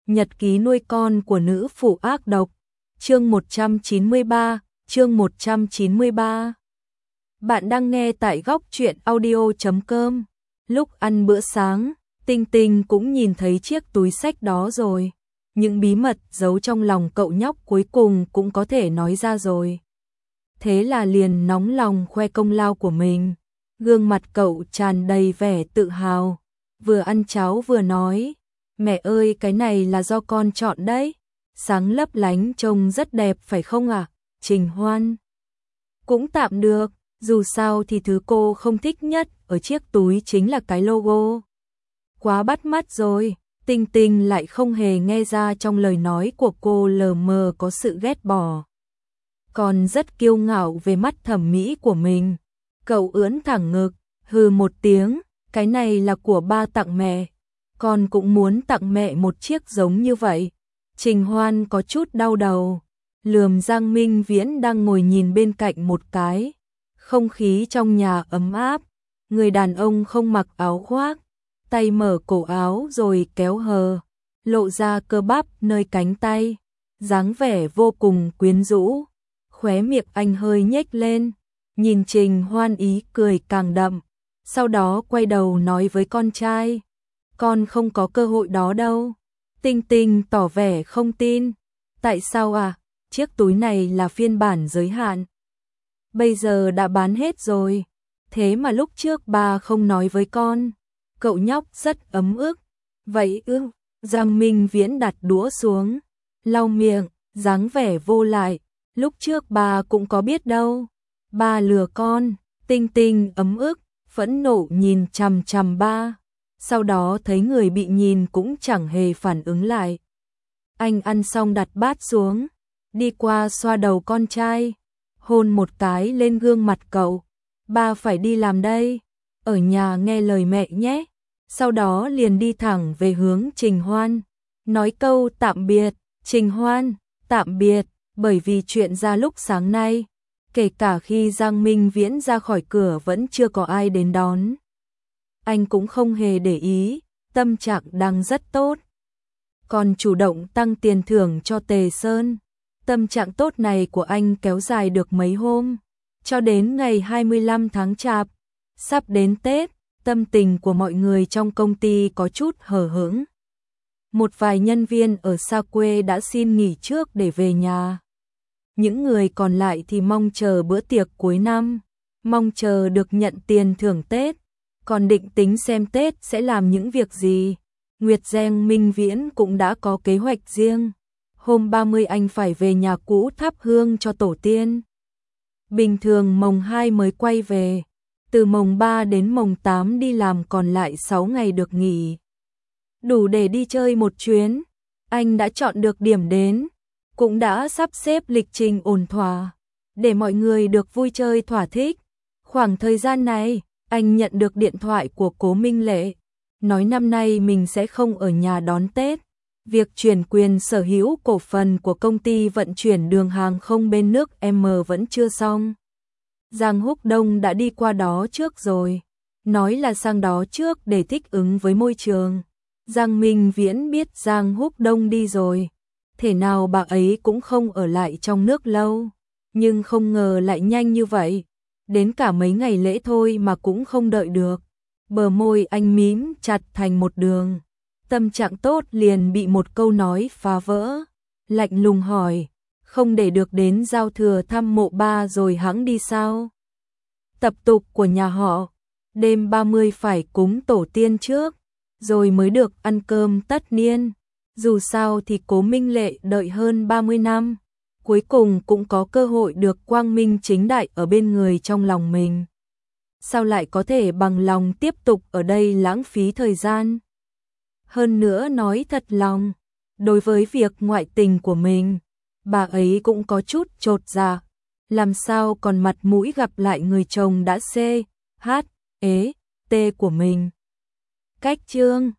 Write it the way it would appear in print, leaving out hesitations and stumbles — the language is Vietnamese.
Nhật ký nuôi con của nữ phụ ác độc. Chương 193, chương 193. Bạn đang nghe tại góc truyện audio.com. Lúc ăn bữa sáng, Tinh Tinh cũng nhìn thấy chiếc túi xách đó rồi. Những bí mật giấu trong lòng cậu nhóc cuối cùng cũng có thể nói ra rồi. Thế là liền nóng lòng khoe công lao của mình. Gương mặt cậu tràn đầy vẻ tự hào. Vừa ăn cháo vừa nói: "Mẹ ơi, cái này là do con chọn đấy. Sáng lấp lánh trông rất đẹp phải không ạ?" Trình Hoan: "Cũng tạm được, dù sao thì thứ cô không thích nhất ở chiếc túi chính là cái logo. Quá bắt mắt rồi." Tinh Tinh lại không hề nghe ra trong lời nói của cô lờ mờ có sự ghét bỏ. Còn rất kiêu ngạo về mắt thẩm mỹ của mình. Cậu ưỡn thẳng ngực, hừ một tiếng: "Cái này là của ba tặng mẹ. Con cũng muốn tặng mẹ một chiếc giống như vậy." Trình Hoan có chút đau đầu, lườm Giang Minh Viễn đang ngồi nhìn bên cạnh một cái. Không khí trong nhà ấm áp, người đàn ông không mặc áo khoác, tay mở cổ áo rồi kéo hờ, lộ ra cơ bắp nơi cánh tay, dáng vẻ vô cùng quyến rũ. Khóe miệng anh hơi nhếch lên, nhìn Trình Hoan ý cười càng đậm, sau đó quay đầu nói với con trai: "Con không có cơ hội đó đâu." Tinh Tinh tỏ vẻ không tin: "Tại sao à? Chiếc túi này là phiên bản giới hạn. Bây giờ đã bán hết rồi. Thế mà lúc trước ba không nói với con." Cậu nhóc rất ấm ức. "Vậy ư?" Giang Minh Viễn đặt đũa xuống, lau miệng, dáng vẻ vô lại: "Lúc trước ba cũng có biết đâu. Ba lừa con." Tinh Tinh ấm ức, phẫn nộ nhìn chằm chằm ba. Sau đó thấy người bị nhìn cũng chẳng hề phản ứng lại. Anh ăn xong đặt bát xuống, đi qua xoa đầu con trai, hôn một cái lên gương mặt cậu: "Ba phải đi làm đây, ở nhà nghe lời mẹ nhé." Sau đó liền đi thẳng về hướng Trình Hoan, nói câu tạm biệt. "Trình Hoan, tạm biệt." Bởi vì chuyện ra lúc sáng nay, kể cả khi Giang Minh Viễn ra khỏi cửa vẫn chưa có ai đến đón. Anh cũng không hề để ý, tâm trạng đang rất tốt. Còn chủ động tăng tiền thưởng cho Tề Sơn. Tâm trạng tốt này của anh kéo dài được mấy hôm, cho đến ngày 25 tháng Chạp, sắp đến Tết, tâm tình của mọi người trong công ty có chút hờ hững. Một vài nhân viên ở xa quê đã xin nghỉ trước để về nhà. Những người còn lại thì mong chờ bữa tiệc cuối năm, mong chờ được nhận tiền thưởng Tết, còn định tính xem Tết sẽ làm những việc gì. Nguyệt Giang Minh Viễn cũng đã có kế hoạch riêng. Hôm 30 anh phải về nhà cũ thắp hương cho tổ tiên. Bình thường mồng 2 mới quay về, từ mồng 3 đến mồng 8 đi làm, còn lại 6 ngày được nghỉ. Đủ để đi chơi một chuyến. Anh đã chọn được điểm đến, cũng đã sắp xếp lịch trình ổn thỏa, để mọi người được vui chơi thỏa thích. Khoảng thời gian này, anh nhận được điện thoại của Cố Minh Lệ, nói năm nay mình sẽ không ở nhà đón Tết. Việc chuyển quyền sở hữu cổ phần của công ty vận chuyển đường hàng không bên nước M vẫn chưa xong. Giang Húc Đông đã đi qua đó trước rồi, nói là sang đó trước để thích ứng với môi trường. Giang Minh Viễn biết Giang Húc Đông đi rồi, thể nào bà ấy cũng không ở lại trong nước lâu, nhưng không ngờ lại nhanh như vậy, đến cả mấy ngày lễ thôi mà cũng không đợi được. Bờ môi anh mím chặt thành một đường, tâm trạng tốt liền bị một câu nói phá vỡ, lạnh lùng hỏi: "Không để được đến giao thừa thăm mộ ba rồi hẵng đi sao?" Tập tục của nhà họ, đêm 30 phải cúng tổ tiên trước, rồi mới được ăn cơm tất niên. Dù sao thì Cố Minh Lệ đợi hơn 30 năm, cuối cùng cũng có cơ hội được quang minh chính đại ở bên người trong lòng mình. Sao lại có thể bằng lòng tiếp tục ở đây lãng phí thời gian? Hơn nữa nói thật lòng, đối với việc ngoại tình của mình, bà ấy cũng có chút chột dạ. Làm sao còn mặt mũi gặp lại người chồng đã C, H, E, T của mình. Cách chương